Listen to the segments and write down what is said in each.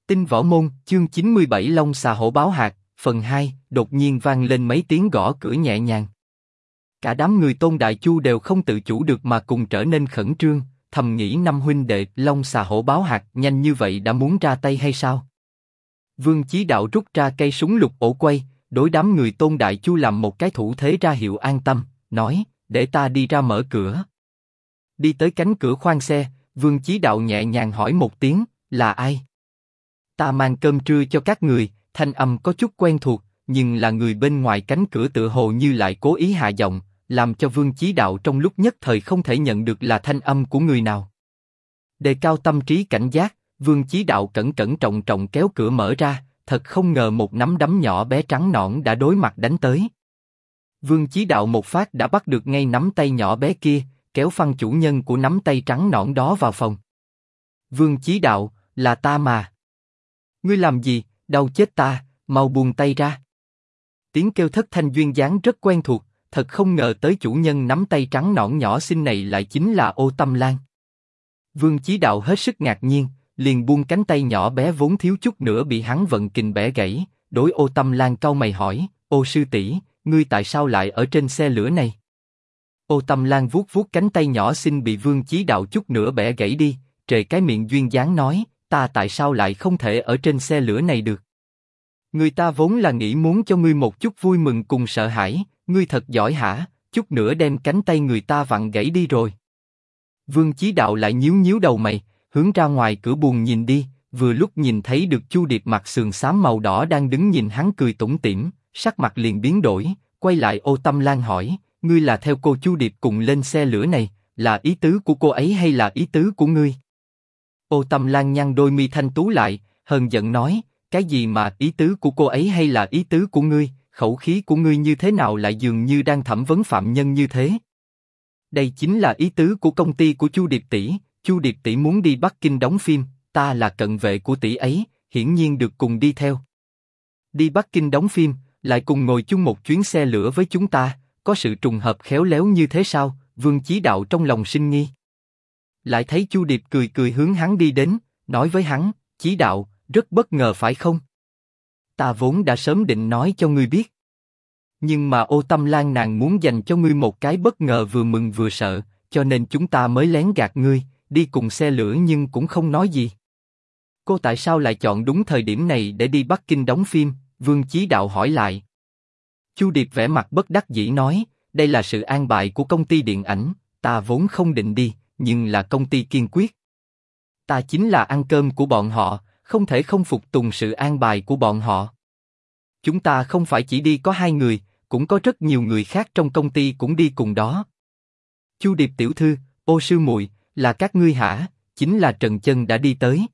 Tinh Võ Môn, chương 97 Long Xà Hổ Báo Hạc, phần 2, đột nhiên vang lên mấy tiếng gõ cửa nhẹ nhàng. Cả đám người Tôn Đại Chu đều không tự chủ được mà cùng trở nên khẩn trương, thầm nghĩ năm huynh đệ Long Xà Hổ Báo Hạc nhanh như vậy đã muốn ra tay hay sao? Vương Chí Đạo rút ra cây súng lục ổ quay, đối đám người Tôn Đại Chu làm một cái thủ thế ra hiệu an tâm, nói, để ta đi ra mở cửa. Đi tới cánh cửa khoang xe, Vương Chí Đạo nhẹ nhàng hỏi một tiếng, là ai? Ta mang cơm trưa cho các người, thanh âm có chút quen thuộc, nhưng là người bên ngoài cánh cửa tựa hồ như lại cố ý hạ giọng, làm cho Vương Chí Đạo trong lúc nhất thời không thể nhận được là thanh âm của người nào. Đề cao tâm trí cảnh giác, Vương Chí Đạo cẩn cẩn trọng trọng kéo cửa mở ra, thật không ngờ một nắm đấm nhỏ bé trắng nõn đã đối mặt đánh tới. Vương Chí Đạo một phát đã bắt được ngay nắm tay nhỏ bé kia, kéo phăng chủ nhân của nắm tay trắng nõn đó vào phòng. Vương Chí Đạo, là ta mà. Ngươi làm gì, đau chết ta, mau buông tay ra. Tiếng kêu thất thanh duyên dáng rất quen thuộc, thật không ngờ tới chủ nhân nắm tay trắng nõn nhỏ xinh này lại chính là Ô Tâm Lan. Vương Chí Đạo hết sức ngạc nhiên, liền buông cánh tay nhỏ bé vốn thiếu chút nữa bị hắn vận kình bẻ gãy, đối Ô Tâm Lan cau mày hỏi, Ô sư tỷ, ngươi tại sao lại ở trên xe lửa này? Ô Tâm Lan vuốt vuốt cánh tay nhỏ xinh bị Vương Chí Đạo chút nữa bẻ gãy đi, trề cái miệng duyên dáng nói, ta tại sao lại không thể ở trên xe lửa này được? Người ta vốn là nghĩ muốn cho ngươi một chút vui mừng cùng sợ hãi, ngươi thật giỏi hả? Chút nữa đem cánh tay người ta vặn gãy đi rồi. Vương Chí Đạo lại nhíu nhíu đầu mày, hướng ra ngoài cửa buồng nhìn đi, vừa lúc nhìn thấy được Chu Điệp mặc sườn xám màu đỏ đang đứng nhìn hắn cười tủm tỉm, sắc mặt liền biến đổi, quay lại Ô Tâm Lan hỏi, ngươi là theo cô Chu Điệp cùng lên xe lửa này, là ý tứ của cô ấy hay là ý tứ của ngươi? Ô Tâm Lan nhăn đôi mi thanh tú lại, hờn giận nói, cái gì mà ý tứ của cô ấy hay là ý tứ của ngươi, khẩu khí của ngươi như thế nào lại dường như đang thẩm vấn phạm nhân như thế? Đây chính là ý tứ của công ty của Chu Điệp tỷ. Chu Điệp tỷ muốn đi Bắc Kinh đóng phim, ta là cận vệ của tỷ ấy, hiển nhiên được cùng đi theo. Đi Bắc Kinh đóng phim, lại cùng ngồi chung một chuyến xe lửa với chúng ta, có sự trùng hợp khéo léo như thế sao? Vương Chí Đạo trong lòng sinh nghi. Lại thấy Chu Điệp cười cười hướng hắn đi đến, nói với hắn, Chí Đạo, rất bất ngờ phải không? Ta vốn đã sớm định nói cho ngươi biết. Nhưng mà Ô Tâm Lan nàng muốn dành cho ngươi một cái bất ngờ vừa mừng vừa sợ, cho nên chúng ta mới lén gạt ngươi, đi cùng xe lửa nhưng cũng không nói gì. Cô tại sao lại chọn đúng thời điểm này để đi Bắc Kinh đóng phim? Vương Chí Đạo hỏi lại. Chu Điệp vẻ mặt bất đắc dĩ nói, đây là sự an bài của công ty điện ảnh, ta vốn không định đi, nhưng là công ty kiên quyết. Ta chính là ăn cơm của bọn họ, không thể không phục tùng sự an bài của bọn họ. Chúng ta không phải chỉ đi có 2 người, cũng có rất nhiều người khác trong công ty cũng đi cùng đó. Chu Điệp tiểu thư, Ô sư muội, là các ngươi hả? Chính là Trần Chân đã đi tới.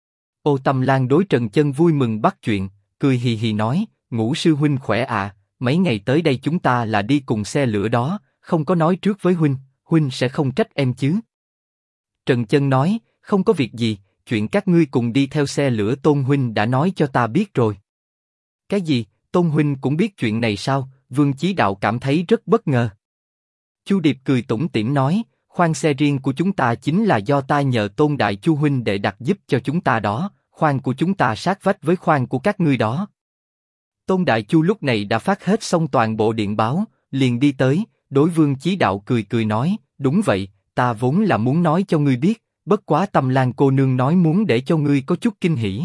Ô Tâm Lan đối Trần Chân vui mừng bắt chuyện, cười hì hì nói, Ngũ sư huynh khỏe à? Mấy ngày tới đây chúng ta là đi cùng xe lửa đó, không có nói trước với huynh, huynh sẽ không trách em chứ? Trần Chân nói, không có việc gì, chuyện các ngươi cùng đi theo xe lửa Tôn huynh đã nói cho ta biết rồi. Cái gì? Tôn huynh cũng biết chuyện này sao? Vương Chí Đạo cảm thấy rất bất ngờ. Chu Điệp cười tủm tỉm nói, khoang xe riêng của chúng ta chính là do ta nhờ Tôn Đại Chu huynh để đặt giúp cho chúng ta đó, khoang của chúng ta sát vách với khoang của các ngươi đó. Tôn Đại Chu lúc này đã phát hết xong toàn bộ điện báo, liền đi tới, đối Vương Chí Đạo cười cười nói, đúng vậy, ta vốn là muốn nói cho ngươi biết, bất quá Tâm Lan cô nương nói muốn để cho ngươi có chút kinh hỉ,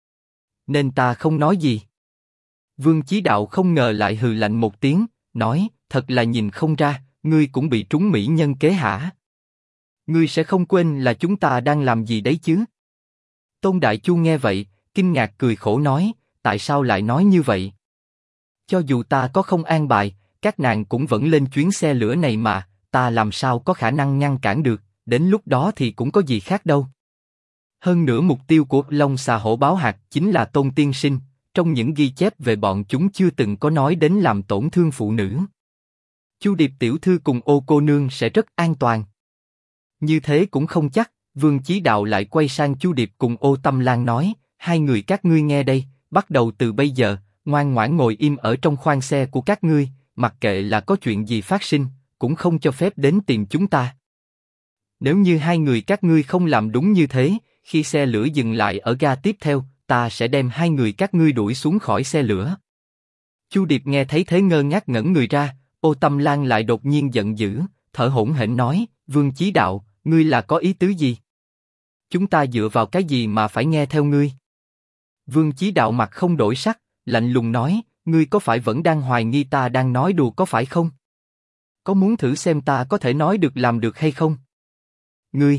nên ta không nói gì. Vương Chí Đạo không ngờ lại hừ lạnh một tiếng, nói, thật là nhìn không ra, ngươi cũng bị trúng mỹ nhân kế hả? Ngươi sẽ không quên là chúng ta đang làm gì đấy chứ? Tôn Đại Chu nghe vậy, kinh ngạc cười khổ nói, tại sao lại nói như vậy? Cho dù ta có không an bài, các nàng cũng vẫn lên chuyến xe lửa này mà, ta làm sao có khả năng ngăn cản được, đến lúc đó thì cũng có gì khác đâu. Hơn nữa mục tiêu của Long Xà Hổ Báo Hạc chính là Tôn tiên sinh, trong những ghi chép về bọn chúng chưa từng có nói đến làm tổn thương phụ nữ. Chu Điệp tiểu thư cùng Ô cô nương sẽ rất an toàn. Như thế cũng không chắc. Vương Chí Đạo lại quay sang Chu Điệp cùng Ô Tâm Lan nói, 2 người các ngươi nghe đây, bắt đầu từ bây giờ, ngoan ngoãn ngồi im ở trong khoang xe của các ngươi, mặc kệ là có chuyện gì phát sinh, cũng không cho phép đến tìm chúng ta. Nếu như 2 người các ngươi không làm đúng như thế, khi xe lửa dừng lại ở ga tiếp theo, ta sẽ đem hai người các ngươi đuổi xuống khỏi xe lửa. Chu Điệp nghe thấy thế ngơ ngác ngẩn người ra, Ô Tâm Lan lại đột nhiên giận dữ, thở hổn hển nói, Vương Chí Đạo, ngươi là có ý tứ gì? Chúng ta dựa vào cái gì mà phải nghe theo ngươi? Vương Chí Đạo mặt không đổi sắc, lạnh lùng nói, ngươi có phải vẫn đang hoài nghi ta đang nói đùa có phải không? Có muốn thử xem ta có thể nói được làm được hay không? Ngươi!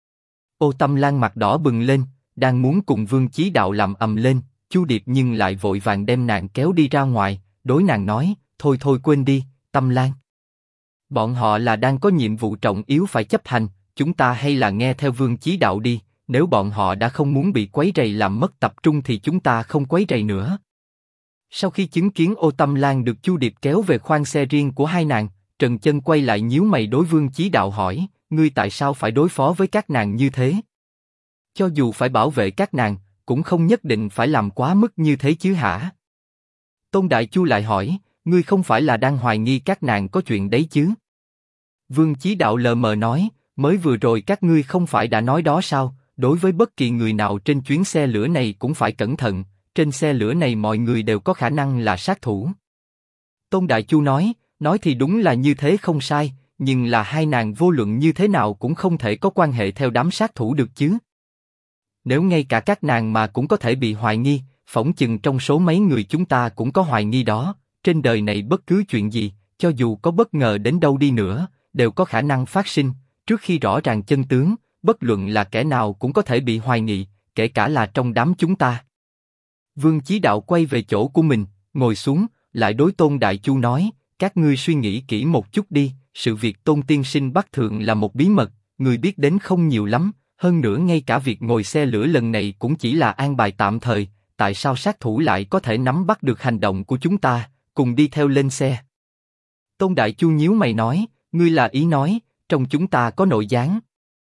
Ô Tâm Lan mặt đỏ bừng lên, đang muốn cùng Vương Chí Đạo làm ầm lên, Chu Điệp nhưng lại vội vàng đem nàng kéo đi ra ngoài, đối nàng nói, thôi thôi quên đi, Tâm Lan. Bọn họ là đang có nhiệm vụ trọng yếu phải chấp hành, chúng ta hay là nghe theo Vương Chí Đạo đi, nếu bọn họ đã không muốn bị quấy rầy làm mất tập trung thì chúng ta không quấy rầy nữa. Sau khi chứng kiến Ô Tâm Lan được Chu Điệp kéo về khoang xe riêng của hai nàng, Trần Chân quay lại nhíu mày đối Vương Chí Đạo hỏi, ngươi tại sao phải đối phó với các nàng như thế? Cho dù phải bảo vệ các nàng, cũng không nhất định phải làm quá mức như thế chứ hả? Tôn Đại Chu lại hỏi, ngươi không phải là đang hoài nghi các nàng có chuyện đấy chứ? Vương Chí Đạo lờ mờ nói, mới vừa rồi các ngươi không phải đã nói đó sao? Đối với bất kỳ người nào trên chuyến xe lửa này cũng phải cẩn thận. Trên xe lửa này mọi người đều có khả năng là sát thủ. Tôn Đại Chu nói thì đúng là như thế không sai, nhưng là hai nàng vô luận như thế nào cũng không thể có quan hệ theo đám sát thủ được chứ. Nếu ngay cả các nàng mà cũng có thể bị hoài nghi, phỏng chừng trong số mấy người chúng ta cũng có hoài nghi đó. Trên đời này bất cứ chuyện gì, cho dù có bất ngờ đến đâu đi nữa, đều có khả năng phát sinh. Trước khi rõ ràng chân tướng, bất luận là kẻ nào cũng có thể bị hoài nghi, kể cả là trong đám chúng ta. Vương Chí Đạo quay về chỗ của mình, ngồi xuống, lại đối Tôn Đại Chu nói, các ngươi suy nghĩ kỹ một chút đi, sự việc Tôn tiên sinh bắt thượng là một bí mật, người biết đến không nhiều lắm, hơn nữa ngay cả việc ngồi xe lửa lần này cũng chỉ là an bài tạm thời, tại sao sát thủ lại có thể nắm bắt được hành động của chúng ta, cùng đi theo lên xe? Tôn Đại Chu nhíu mày nói, ngươi là ý nói, trong chúng ta có nội gián.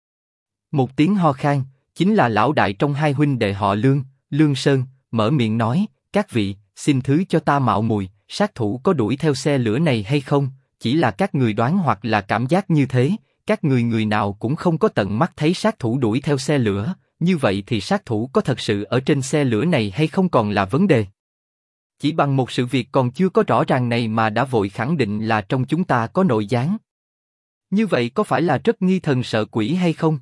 Một tiếng ho khan, chính là lão đại trong hai huynh đệ họ Lương, Lương Sơn, mở miệng nói, các vị, xin thứ cho ta mạo muội, sát thủ có đuổi theo xe lửa này hay không, chỉ là các người đoán hoặc là cảm giác như thế, các người người nào cũng không có tận mắt thấy sát thủ đuổi theo xe lửa, như vậy thì sát thủ có thật sự ở trên xe lửa này hay không còn là vấn đề. Chỉ bằng một sự việc còn chưa có rõ ràng này mà đã vội khẳng định là trong chúng ta có nội gián. Như vậy có phải là rất nghi thần sợ quỷ hay không?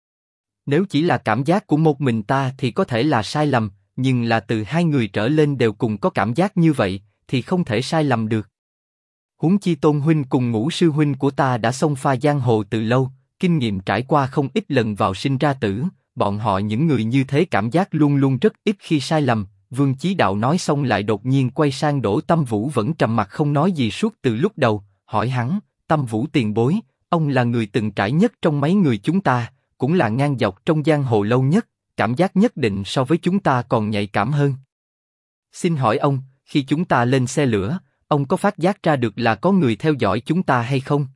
Nếu chỉ là cảm giác của một mình ta thì có thể là sai lầm, nhưng là từ hai người trở lên đều cùng có cảm giác như vậy, thì không thể sai lầm được. Huống chi Tôn huynh cùng Ngũ sư huynh của ta đã xông pha giang hồ từ lâu, kinh nghiệm trải qua không ít lần vào sinh ra tử, bọn họ những người như thế cảm giác luôn luôn rất ít khi sai lầm. Vương Chí Đạo nói xong lại đột nhiên quay sang Đỗ Tâm Vũ vẫn trầm mặc không nói gì suốt từ lúc đầu, hỏi hắn, Tâm Vũ tiền bối, ông là người từng trải nhất trong mấy người chúng ta, cũng là ngang dọc trong giang hồ lâu nhất, cảm giác nhất định so với chúng ta còn nhạy cảm hơn. Xin hỏi ông, khi chúng ta lên xe lửa, ông có phát giác ra được là có người theo dõi chúng ta hay không?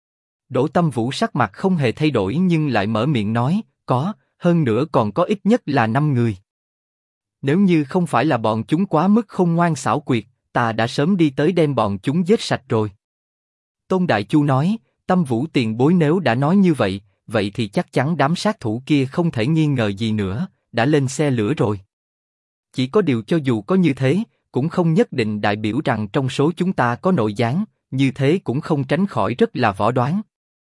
Đỗ Tâm Vũ sắc mặt không hề thay đổi nhưng lại mở miệng nói, có, hơn nữa còn có ít nhất là 5 người. Nếu như không phải là bọn chúng quá mức khôn ngoan xảo quyệt, ta đã sớm đi tới đem bọn chúng giết sạch rồi. Tôn Đại Chu nói, Tâm Vũ tiền bối nếu đã nói như vậy, vậy thì chắc chắn đám sát thủ kia không thể nghi ngờ gì nữa, đã lên xe lửa rồi. Chỉ có điều cho dù có như thế, cũng không nhất định đại biểu rằng trong số chúng ta có nội gián, như thế cũng không tránh khỏi rất là võ đoán.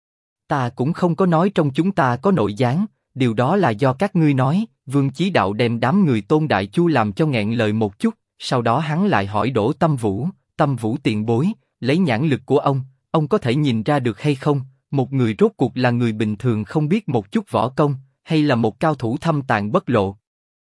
Ta cũng không có nói trong chúng ta có nội gián, điều đó là do các ngươi nói. Vương Chí Đạo đem đám người Tôn Đại Chu làm cho nghẹn lời một chút, sau đó hắn lại hỏi Đỗ Tâm Vũ tiền bối, lấy nhãn lực của ông có thể nhìn ra được hay không, một người rốt cuộc là người bình thường không biết một chút võ công, hay là một cao thủ thâm tàng bất lộ?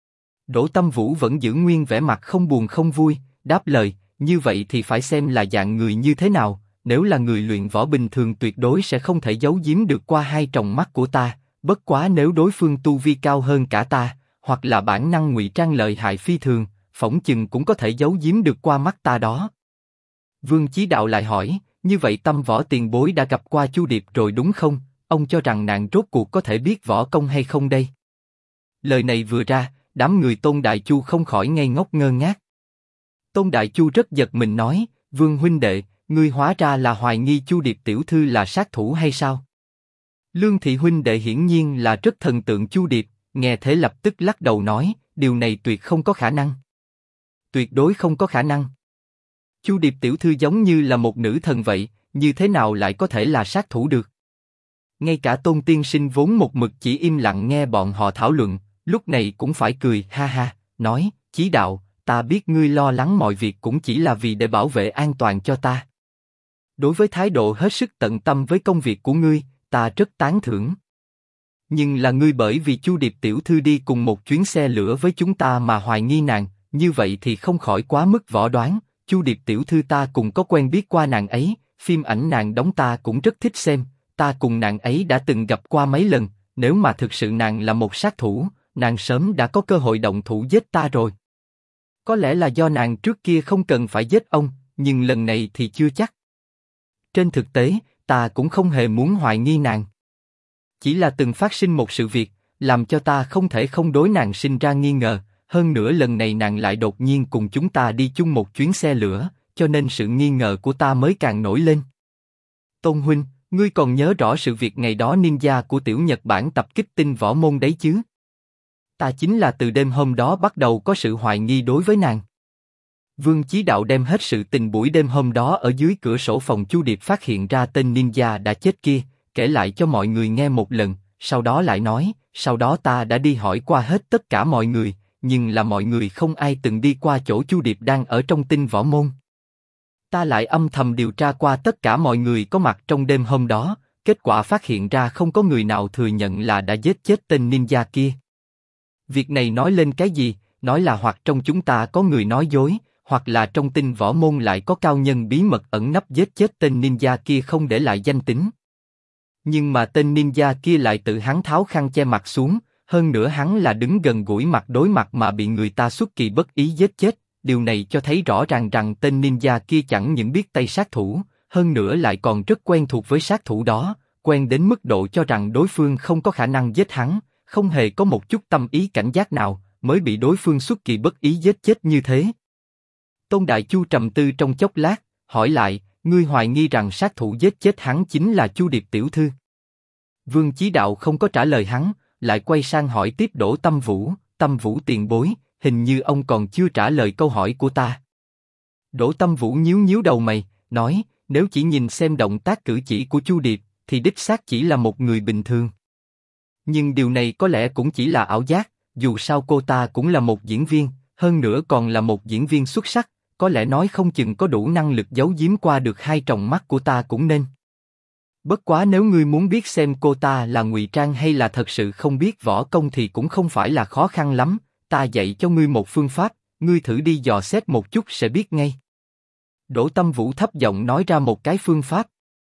Đỗ Tâm Vũ vẫn giữ nguyên vẻ mặt không buồn không vui, đáp lời, như vậy thì phải xem là dạng người như thế nào, nếu là người luyện võ bình thường tuyệt đối sẽ không thể giấu giếm được qua hai tròng mắt của ta, bất quá nếu đối phương tu vi cao hơn cả ta, hoặc là bản năng ngụy trang lợi hại phi thường, phỏng chừng cũng có thể giấu giếm được qua mắt ta đó. Vương Chí Đạo lại hỏi, như vậy Tâm Võ tiền bối đã gặp qua Chu Điệp rồi đúng không? Ông cho rằng nàng rốt cuộc có thể biết võ công hay không đây? Lời này vừa ra, đám người Tôn Đại Chu không khỏi ngây ngốc ngơ ngác. Tôn Đại Chu rất giật mình nói, Vương huynh đệ, ngươi hóa ra là hoài nghi Chu Điệp tiểu thư là sát thủ hay sao? Lương Thị huynh đệ hiển nhiên là rất thần tượng Chu Điệp, nghe thế lập tức lắc đầu nói, điều này tuyệt không có khả năng. Tuyệt đối không có khả năng. Chu Điệp tiểu thư giống như là một nữ thần vậy, như thế nào lại có thể là sát thủ được? Ngay cả Tôn tiên sinh vốn một mực chỉ im lặng nghe bọn họ thảo luận, lúc này cũng phải cười ha ha, nói, Chí Đạo, ta biết ngươi lo lắng mọi việc cũng chỉ là vì để bảo vệ an toàn cho ta. Đối với thái độ hết sức tận tâm với công việc của ngươi, ta rất tán thưởng. Nhưng là ngươi bởi vì Chu Điệp tiểu thư đi cùng một chuyến xe lửa với chúng ta mà hoài nghi nàng, như vậy thì không khỏi quá mức võ đoán. Chu Điệp tiểu thư ta cùng có quen biết qua nàng ấy, phim ảnh nàng đóng ta cũng rất thích xem, ta cùng nàng ấy đã từng gặp qua mấy lần, nếu mà thực sự nàng là một sát thủ, nàng sớm đã có cơ hội động thủ giết ta rồi. Có lẽ là do nàng trước kia không cần phải giết ông, nhưng lần này thì chưa chắc. Trên thực tế, ta cũng không hề muốn hoài nghi nàng. Chỉ là từng phát sinh một sự việc, làm cho ta không thể không đối nàng sinh ra nghi ngờ, hơn nữa lần này nàng lại đột nhiên cùng chúng ta đi chung một chuyến xe lửa, cho nên sự nghi ngờ của ta mới càng nổi lên. Tôn huynh, ngươi còn nhớ rõ sự việc ngày đó ninja của tiểu Nhật Bản tập kích tinh võ môn đấy chứ? Ta chính là từ đêm hôm đó bắt đầu có sự hoài nghi đối với nàng. Vương Chí Đạo đem hết sự tình buổi đêm hôm đó ở dưới cửa sổ phòng Chu Điệp phát hiện ra tên ninja đã chết kia, kể lại cho mọi người nghe một lần, sau đó lại nói, sau đó ta đã đi hỏi qua hết tất cả mọi người, nhưng là mọi người không ai từng đi qua chỗ Chu Điệp đang ở trong tinh võ môn. Ta lại âm thầm điều tra qua tất cả mọi người có mặt trong đêm hôm đó, kết quả phát hiện ra không có người nào thừa nhận là đã giết chết tên ninja kia. Việc này nói lên cái gì? Nói là hoặc trong chúng ta có người nói dối, hoặc là trong tinh võ môn lại có cao nhân bí mật ẩn nấp giết chết tên ninja kia không để lại danh tính. Nhưng mà tên ninja kia lại tự hắn tháo khăn che mặt xuống, hơn nữa hắn là đứng gần gũi mặt đối mặt mà bị người ta xuất kỳ bất ý giết chết. Điều này cho thấy rõ ràng rằng tên ninja kia chẳng những biết tay sát thủ, hơn nữa lại còn rất quen thuộc với sát thủ đó, quen đến mức độ cho rằng đối phương không có khả năng giết hắn, không hề có một chút tâm ý cảnh giác nào, mới bị đối phương xuất kỳ bất ý giết chết như thế. Tôn Đại Chu trầm tư trong chốc lát, hỏi lại, ngươi hoài nghi rằng sát thủ giết chết hắn chính là Chu Điệp tiểu thư? Vương Chí Đạo không có trả lời hắn, lại quay sang hỏi tiếp Đỗ Tâm Vũ tiền bối, hình như ông còn chưa trả lời câu hỏi của ta. Đỗ Tâm Vũ nhíu nhíu đầu mày, nói, nếu chỉ nhìn xem động tác cử chỉ của Chu Điệp, thì đích xác chỉ là một người bình thường. Nhưng điều này có lẽ cũng chỉ là ảo giác, dù sao cô ta cũng là một diễn viên, hơn nữa còn là một diễn viên xuất sắc, có lẽ nói không chừng có đủ năng lực giấu giếm qua được hai tròng mắt của ta cũng nên. Bất quá nếu ngươi muốn biết xem cô ta là ngụy trang hay là thật sự không biết võ công thì cũng không phải là khó khăn lắm, ta dạy cho ngươi một phương pháp, ngươi thử đi dò xét một chút sẽ biết ngay. Đỗ Tâm Vũ thấp giọng nói ra một cái phương pháp.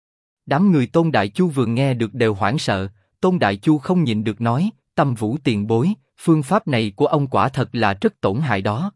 Đám người Tôn Đại Chu vừa nghe được đều hoảng sợ, Tôn Đại Chu không nhịn được nói, Tâm Vũ tiền bối, phương pháp này của ông quả thật là rất tổn hại đó.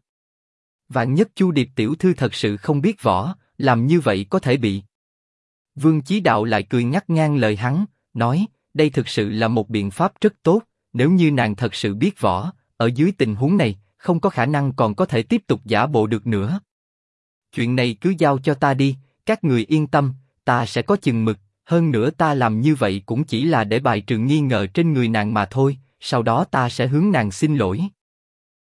Vạn nhất Chu Điệp tiểu thư thật sự không biết võ, làm như vậy có thể bị. Vương Chí Đạo lại cười ngắt ngang lời hắn, nói, đây thực sự là một biện pháp rất tốt, nếu như nàng thật sự biết võ, ở dưới tình huống này, không có khả năng còn có thể tiếp tục giả bộ được nữa. Chuyện này cứ giao cho ta đi, các người yên tâm, ta sẽ có chừng mực, hơn nữa ta làm như vậy cũng chỉ là để bài trừ nghi ngờ trên người nàng mà thôi, sau đó ta sẽ hướng nàng xin lỗi.